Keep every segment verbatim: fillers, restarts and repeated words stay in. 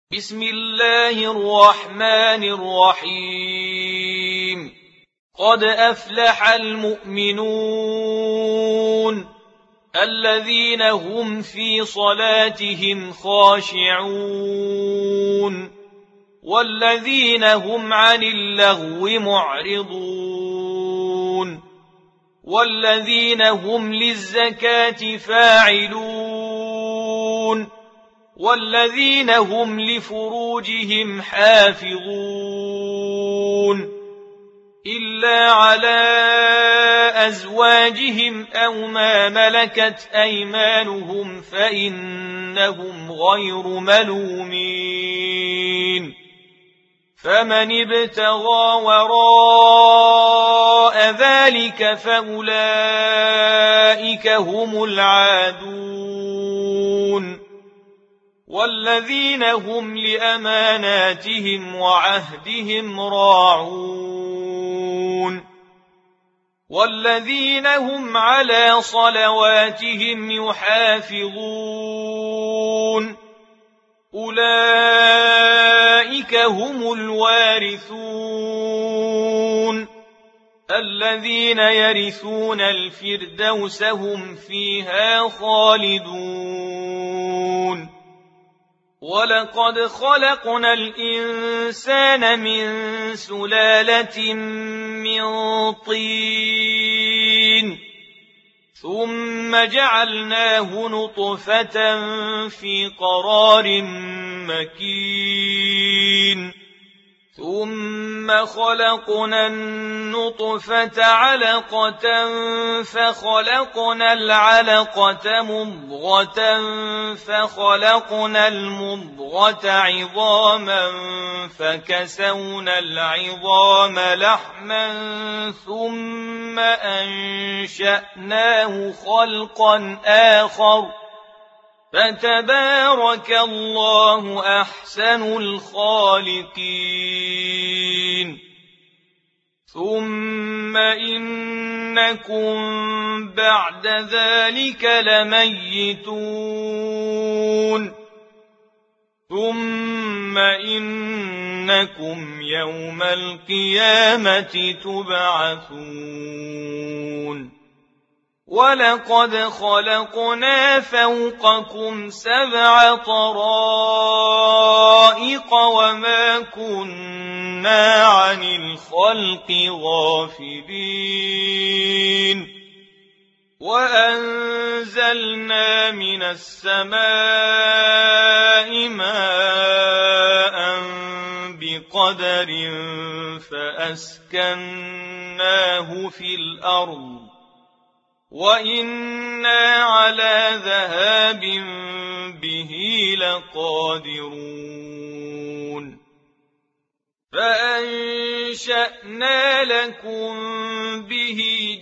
بسم الله الرحمن الرحيم قد أفلح المؤمنون الذين هم في صلاتهم خاشعون والذين هم عن اللغو معرضون والذين هم للزكاة فاعلون والذين هم لفروجهم حافظون إلا على أزواجهم أو ما ملكت أيمانهم فإنهم غير ملومين فمن ابتغى وراء ذلك فأولئك هم العادون والذين هم لأماناتهم وعهدهم راعون والذين هم على صلواتهم يحافظون أولئك هم الوارثون الذين يرثون الفردوس هم فيها خالدون ولقد خلقنا الإنسان من سلالة من طين ثم جعلناه نطفة في قرار مكين ثم خلقنا النطفة علقة فخلقنا العلقة مضغة فخلقنا المضغة عظاما فكسونا العظام لحما ثم أنشأناه خلقا آخر فتبارك الله أحسن الخالقين ثم إنكم بعد ذلك لميتون ثم إنكم يوم القيامة تبعثون ولقد خلقنا فوقكم سبع طرائق وما كنا عن الخلق غافلين وأنزلنا من السماء ماء بقدر فأسكناه في الأرض وإنا على ذهاب به لقادرون فأنشأنا لكم به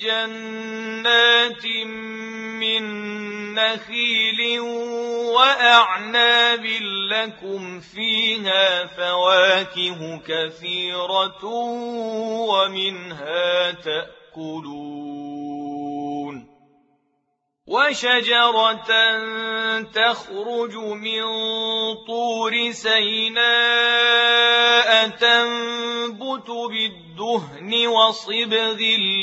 جنات من نخيل وأعناب لكم فيها فواكه كثيرة ومنها تأكلون وشجرة تخرج من طور سيناء تنبت بالدهن وصبغ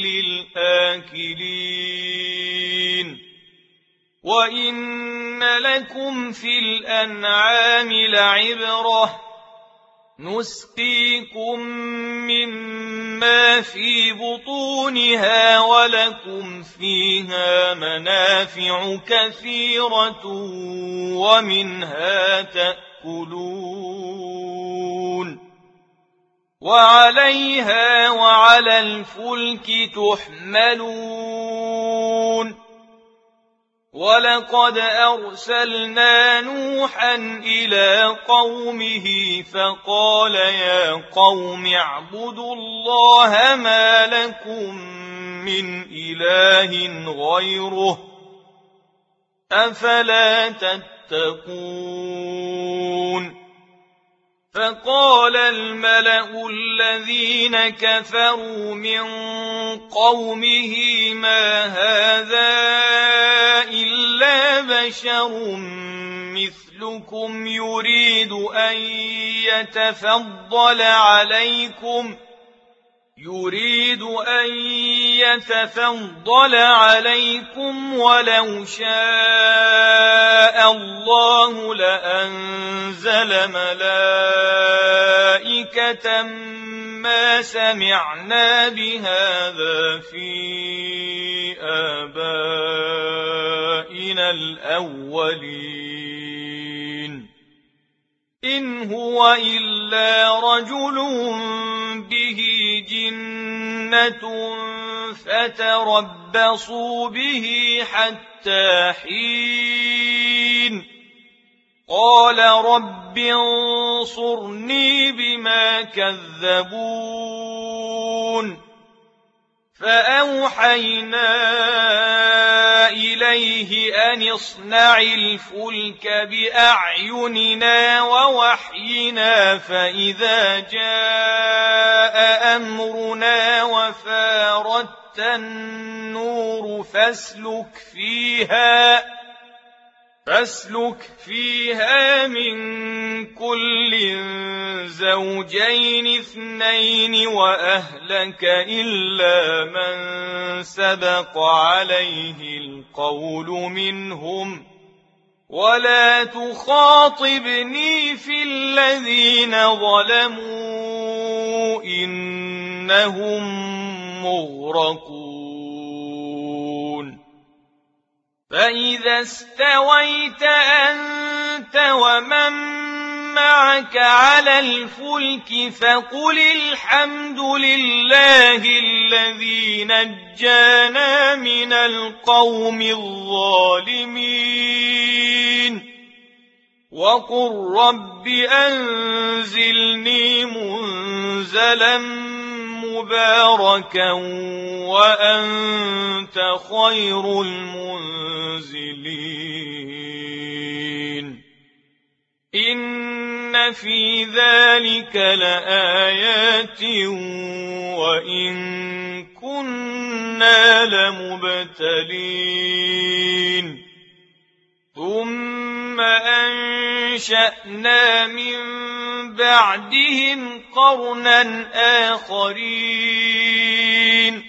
للآكلين وإن لكم في الأنعام لعبرة نسقيكم مما في بطونها ولكم فيها منافع كثيرة ومنها تأكلون وعليها وعلى الفلك تحملون ولقد أرسلنا نوحا إلى قومه فقال يا قوم اعبدوا الله ما لكم من إله غيره أفلا تتقون فقال الملأ الذين كفروا من قومه ما هذا إلا بشر مثلكم يريد أن يتفضل عليكم يريد أن يتفضل عليكم ولو شاء الله لأنزل ملائكة ما سمعنا بهذا في آبائنا الأولين إن هو إلا رجل به جنة فتربصوا به حتى حين قال رب انصرني بما كذبون فأوحينا إليه أن اصنع الفلك بأعيننا ووحينا فإذا جاء أمرنا وفاردت النور فاسلك فيها فاسلك فيها من كل زوجين اثنين وأهلك إلا من سبق عليه القول منهم ولا تخاطبني في الذين ظلموا إنهم مغرقون فإذا استويت أنت ومن معك على الفلك فقل الحمد لله الذي نجانا من القوم الظالمين وقل رب أنزلني منزلا مباركا وأنت خير المنزلين إن في ذلك لآيات وإن كنا لمبتلين ثم أنشأنا من بعدهم قرنا آخرين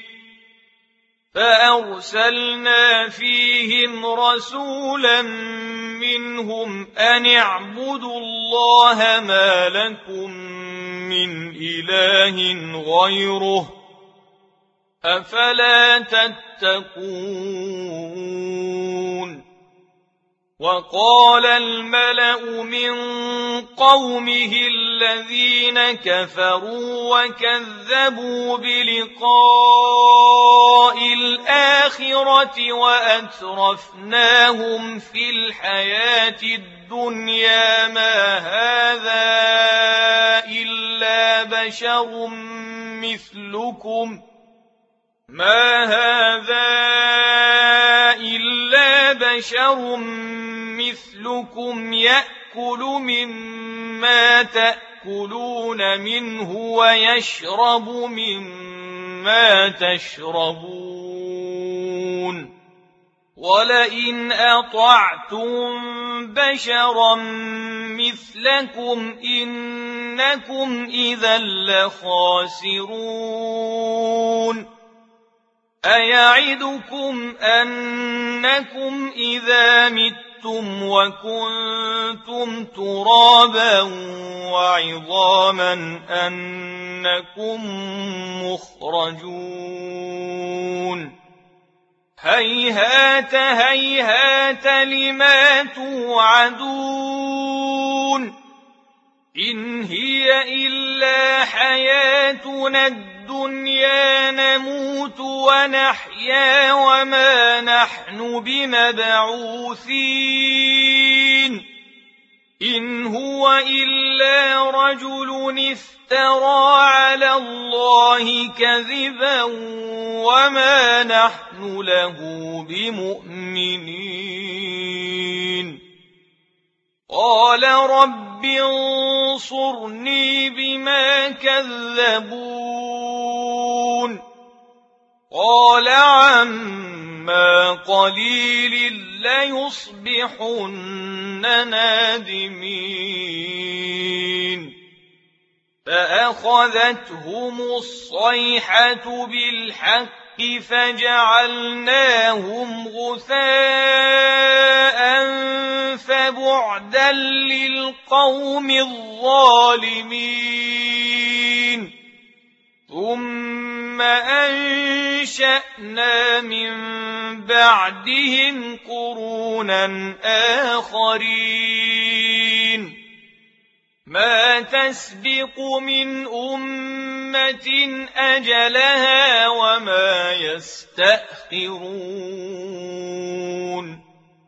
فأرسلنا فيهم رسولا منهم أن اعبدوا الله ما لكم من إله غيره أفلا تتقون وقال الملأ من قومه الذين كفروا وكذبوا بلقاء الآخرة وأترفناهم في الحياة الدنيا ما هذا إلا بشر مثلكم ما هذا إلا بشر مثلكم يأكل مما تأكلون منه ويشرب مما تشربون ولئن أطعتم بشرا مثلكم إنكم إذا لخاسرون أيعدكم أنكم إذا متم وكنتم ترابا وعظاما أنكم مخرجون هيهات هيهات لما توعدون إن هي إلا حياتنا الدنيا نموت ونحيا وما نحن بمبعوثين إن هو إلا رجل افترى على الله كذبا وما نحن له بمؤمنين قال رب انظرني انصرني بما كذبون قال عما قليل ليصبحن نادمين فأخذتهم الصيحة بالحق فجعلناهم غثاء فبعدا للقوم الظالمين ثم أنشأنا من بعدهم قرونا آخرين ما تسبق من أمة أجلها وما يستأخرون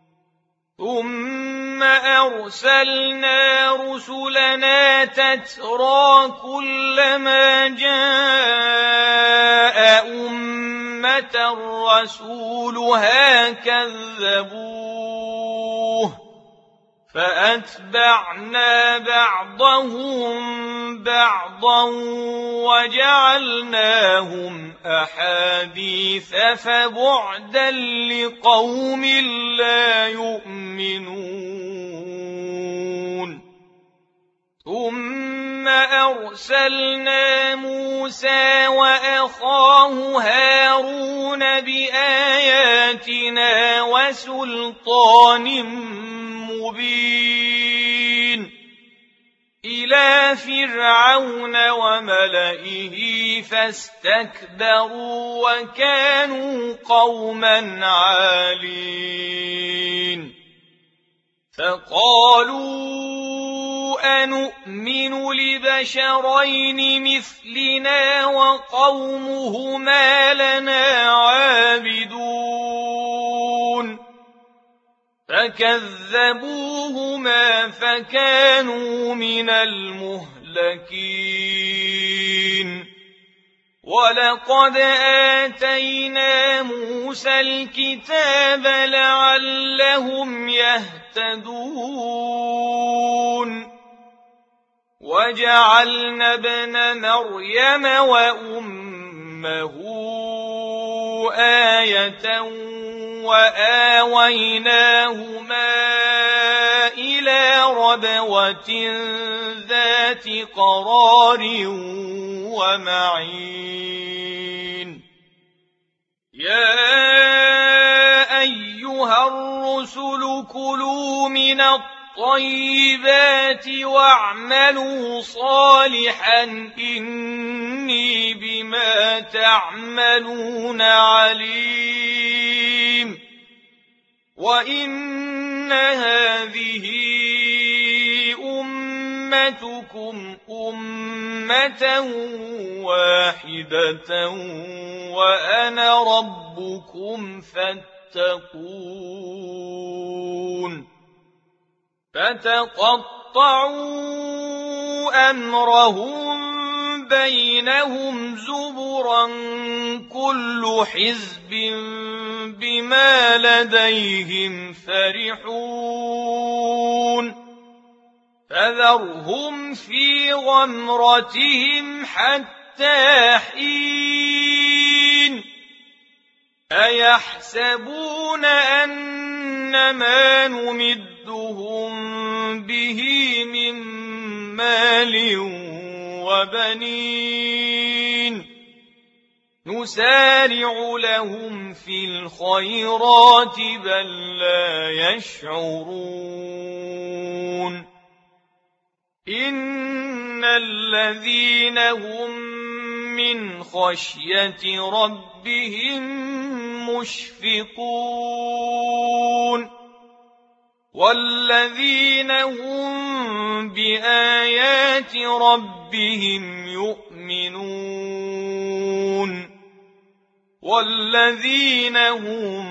ثم أرسلنا رسلنا تترى كلما جاء أمة رسولها كذبوه فأتبعنا بعضهم بعضا وجعلناهم أحاديث فبعدا لقوم لا يؤمنون ثم أرسلنا موسى وأخاه هارون بآياتنا وسلطان مبين إلى فرعون وملئه فاستكبروا وكانوا قوما عالين فقالوا أنؤمن لبشرين مثلنا وقومهما لنا عابدون فكذبوهما فكانوا من المهلكين ولقد آتينا موسى الكتاب لعلهم يهتدون وجعلنا ابن مريم وأمه آية وآويناهما إلى ربوة ذات قرار ومعين يا أيها الرسل كلوا من الطيبات واعملوا صالحا إني بما تعملون عليم وإن هذه أمتكم أمة واحدة وأنا ربكم فاتقون فتقطعوا أمرهم بينهم زبرا كل حزب بما لديهم فرحون فذرهم في غمرتهم حتى حين أيحسبون أن ما نمدهم به من مال وبنين نسارع لهم في الخيرات بل لا يشعرون إن الذين هم من خشية ربهم مشفقون والذين هم بآيات ربهم يؤمنون والذين هم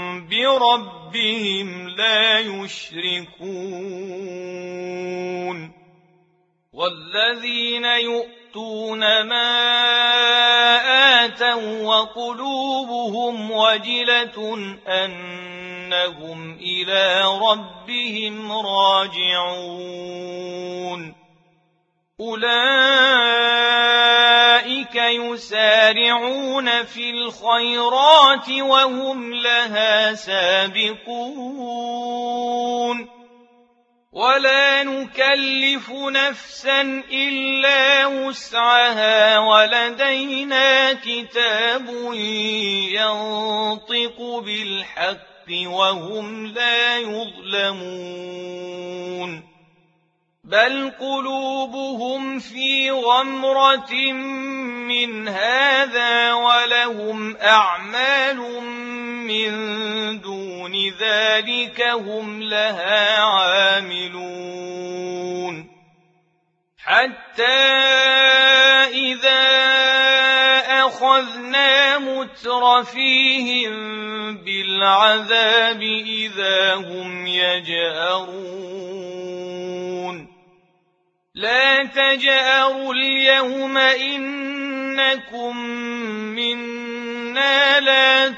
بربهم لا يشركون والذين يؤتون ما آتوا وقلوبهم وجلة أنهم إلى ربهم راجعون أولئك يسارعون في الخيرات وهم لها سابقون ولا نكلف نفسا إلا وسعها ولدينا كتاب ينطق بالحق وهم لا يظلمون بل قلوبهم في غمرة من هذا ولهم أعمال من دون ذلك هم لها عاملون حتى إذا أخذنا مترفيهم بالعذاب إذا هم يجأرون لا تجأروا اليوم إنكم منا لا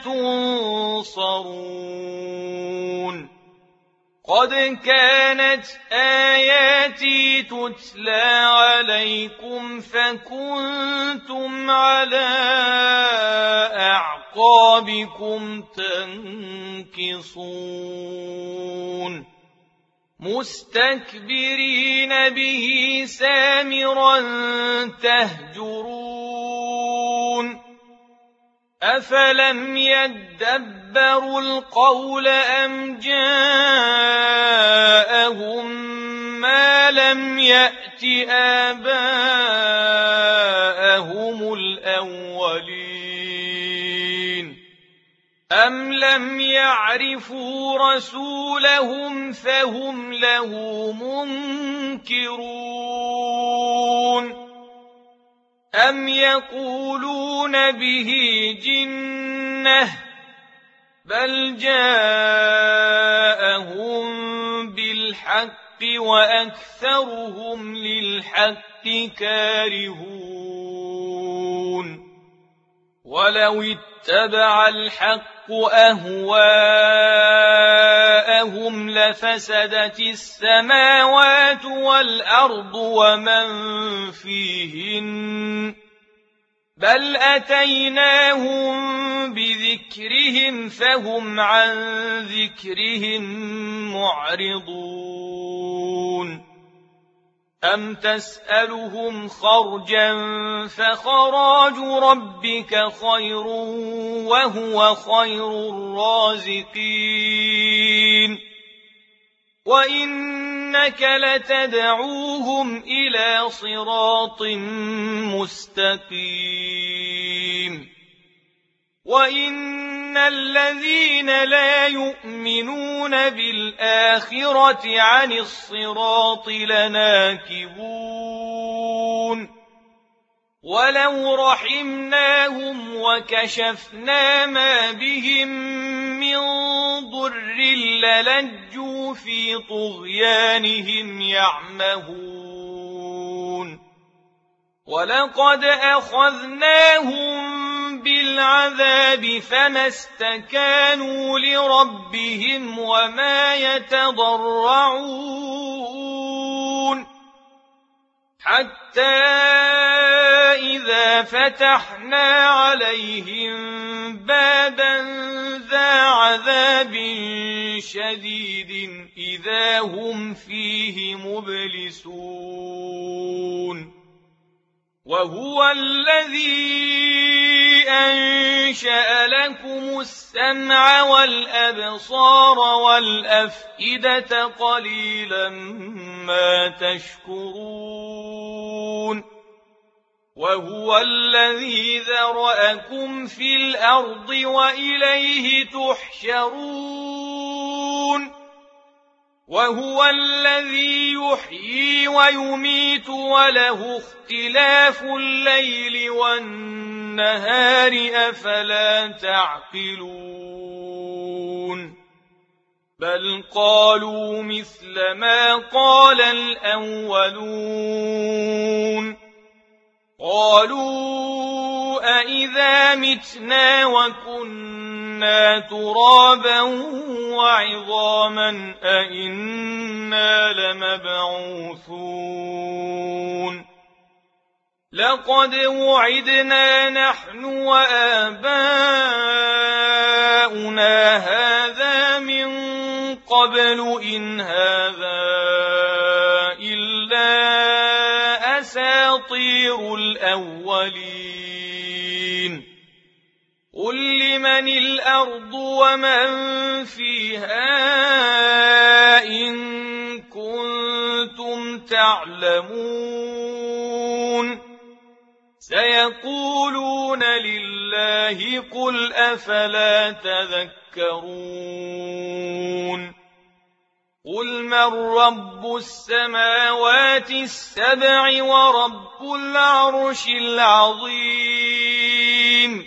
تنصرون قد كانت آياتي تتلى عليكم فكنتم على أعقابكم تنكصون مستكبرين به سامرا تهجرون أفلم يدبروا القول أم جاءهم ما لم يأت آباءهم الأولين أم لم يعرفوا رسولهم فهم له منكرون أم يقولون به جنة بل جاءهم بالحق وأكثرهم للحق كارهون ولو اتبع الحق أهواءهم لفسدت السماوات والأرض ومن فيهن بل أتيناهم بذكرهم فهم عن ذكرهم معرضون أم تسألهم خرجا فخراج ربك خير وهو خير الرازقين وإنك لتدعوهم إلى صراط مستقيم وإن الذين لا يؤمنون بالآخرة عن الصراط لناكبون ولو رحمناهم وكشفنا ما بهم من ضر للجوا في طغيانهم يعمهون ولقد أخذناهم بالعذاب فما استكانوا لربهم وما يتضرعون حتى إذا فتحنا عليهم بابا ذا عذاب شديد إذا هم فيه مبلسون وهو الذي أنشأ لكم السمع والأبصار والأفئدة قليلا ما تشكرون وهو الذي ذرأكم في الأرض وإليه تحشرون وهو الذي يحيي ويميت وله اختلاف الليل والنهار أفلا تعقلون بل قالوا مثل ما قال الأولون قالوا أإذا متنا وكنا ترابا وعظاما أإنا لمبعوثون لقد وعدنا نحن وآباؤنا هذا من قبل إن هذا إلا أساطير الأولين قل لمن الأرض ومن فيها إن كنتم تعلمون سيقولون لله قل أفلا تذكرون قل من رب السماوات السبع ورب العرش العظيم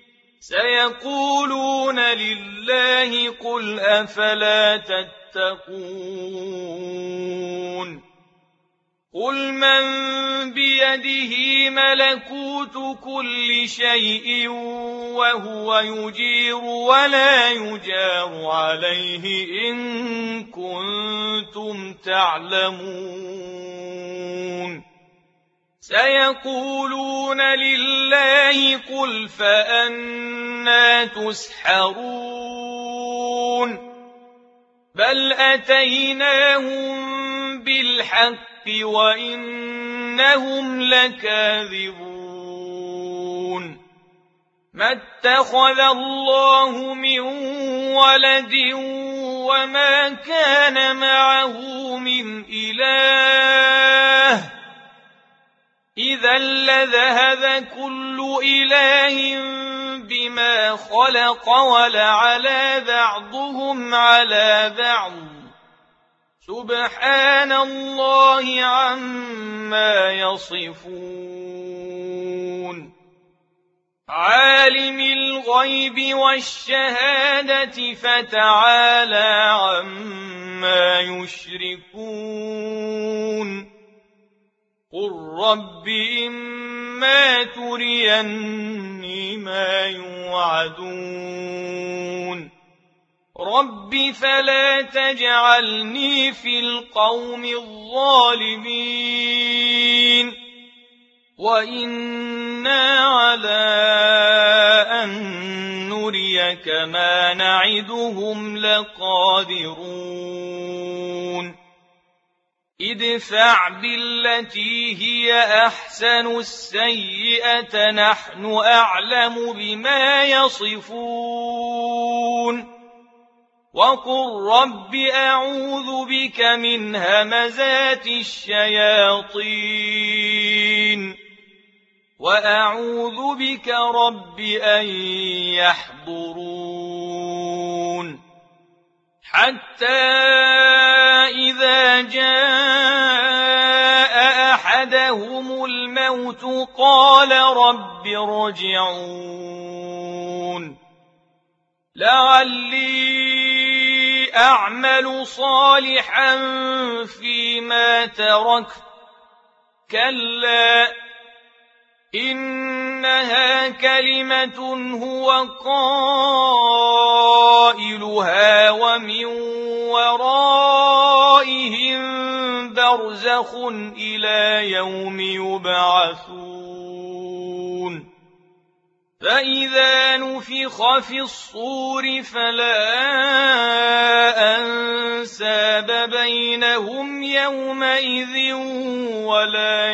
سيقولون لله قل أفلا تتقون قل من بيده ملكوت كل شيء وهو يجير ولا يجار عليه إن كنتم تعلمون سيقولون لله قل فأنى تسحرون بل أتيناهم بالحق وإنهم لكاذبون ما اتخذ الله من ولد وما كان معه من إله إذا لذهب كل إله بما خلق ولعلى بعضهم على بعض سبحان الله عما يصفون عالم الغيب والشهادة فتعالى عما يشركون قل رب إما تريني ما يوعدون رب فلا تجعلني في القوم الظالمين وإنا على أن نريك ما نعدهم لقادرون ادفع بالتي هي أحسن السيئة نحن أعلم بما يصفون وقل رب أعوذ بك من همزات الشياطين وأعوذ بك رب أن يحضرون حتى إذا جاء أحدهم الموت قال رب ارجعون لعلي أعمل صالحا فيما تركت كلا إنها كلمة هو قائلها ومن ورائهم برزخ إلى يوم يبعثون فإذا نفخ في الصور فلا أنساب بينهم يومئذ ولا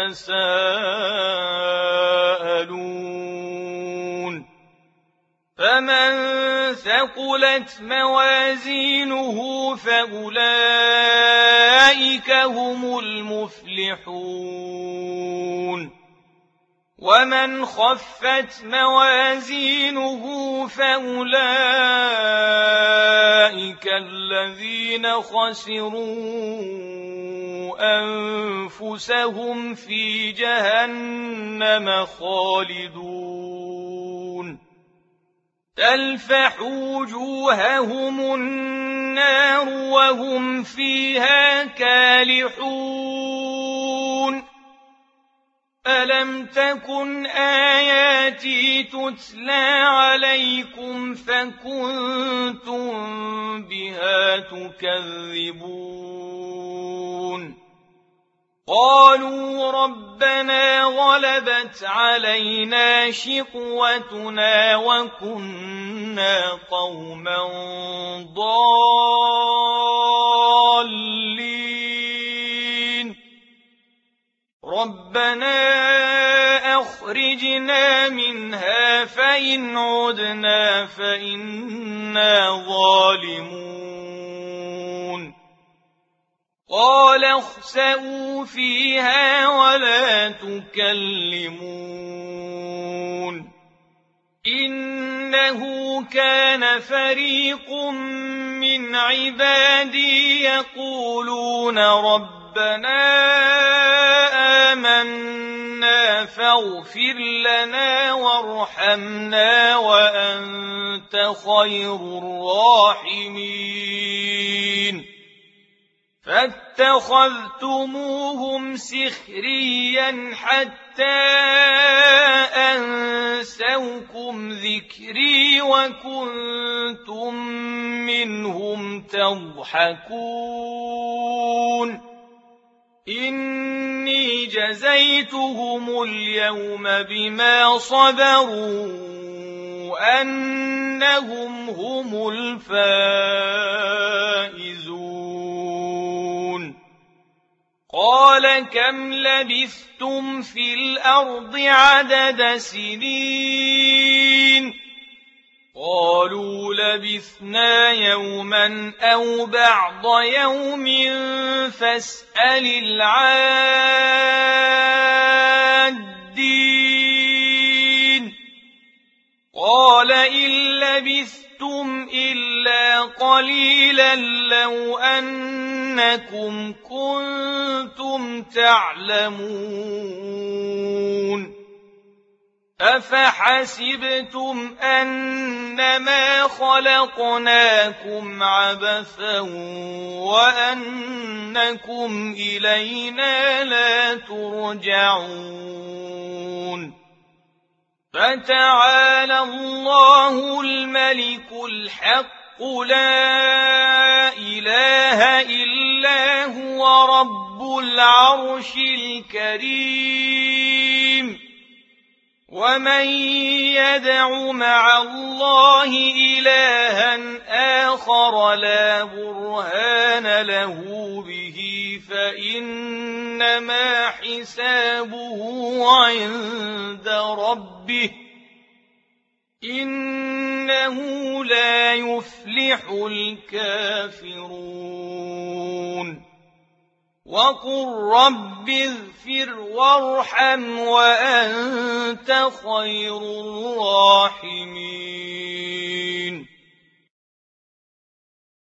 يتساءلون فمن ثقلت موازينه فأولئك هم المفلحون ومن خفت موازينه فأولئك الذين خسروا أنفسهم في جهنم خالدون تلفح وجوههم النار وهم فيها كالحون ألم تكن آياتي تتلى عليكم فكنتم بها تكذبون قالوا ربنا غلبت علينا شقوتنا وكنا قوما ضالين ربنا أخرجنا منها فإن عدنا فإنا ظالمون قال اخسئوا فيها ولا تكلمون إنه كان فريق من عبادي يقولون ربنا آمنا فاغفر لنا وارحمنا وأنت خير الراحمين فاتخذتموهم سخريا حتى أنسوكم ذكري وكنتم منهم تضحكون إني جزيتهم اليوم بما صبروا أنهم هم الفائزون قال كم لبثتم في الأرض عدد سنين قالوا لبثنا يوما أو بعض يوم فاسأل العادين قال إن لبثتم إلا قليلا لو أنكم كنتم تعلمون أفحسبتم أنما خلقناكم عبثا وأنكم إلينا لا ترجعون فتعالى الله الملك الحق لا إله إلا هو رب العرش الكريم ومن يدع مع الله إلها آخر لا برهان له به فإنما حسابه عند ربه إنه لا يفلح الكافرون وقل رب اغفر وارحم وأنت خير الراحمين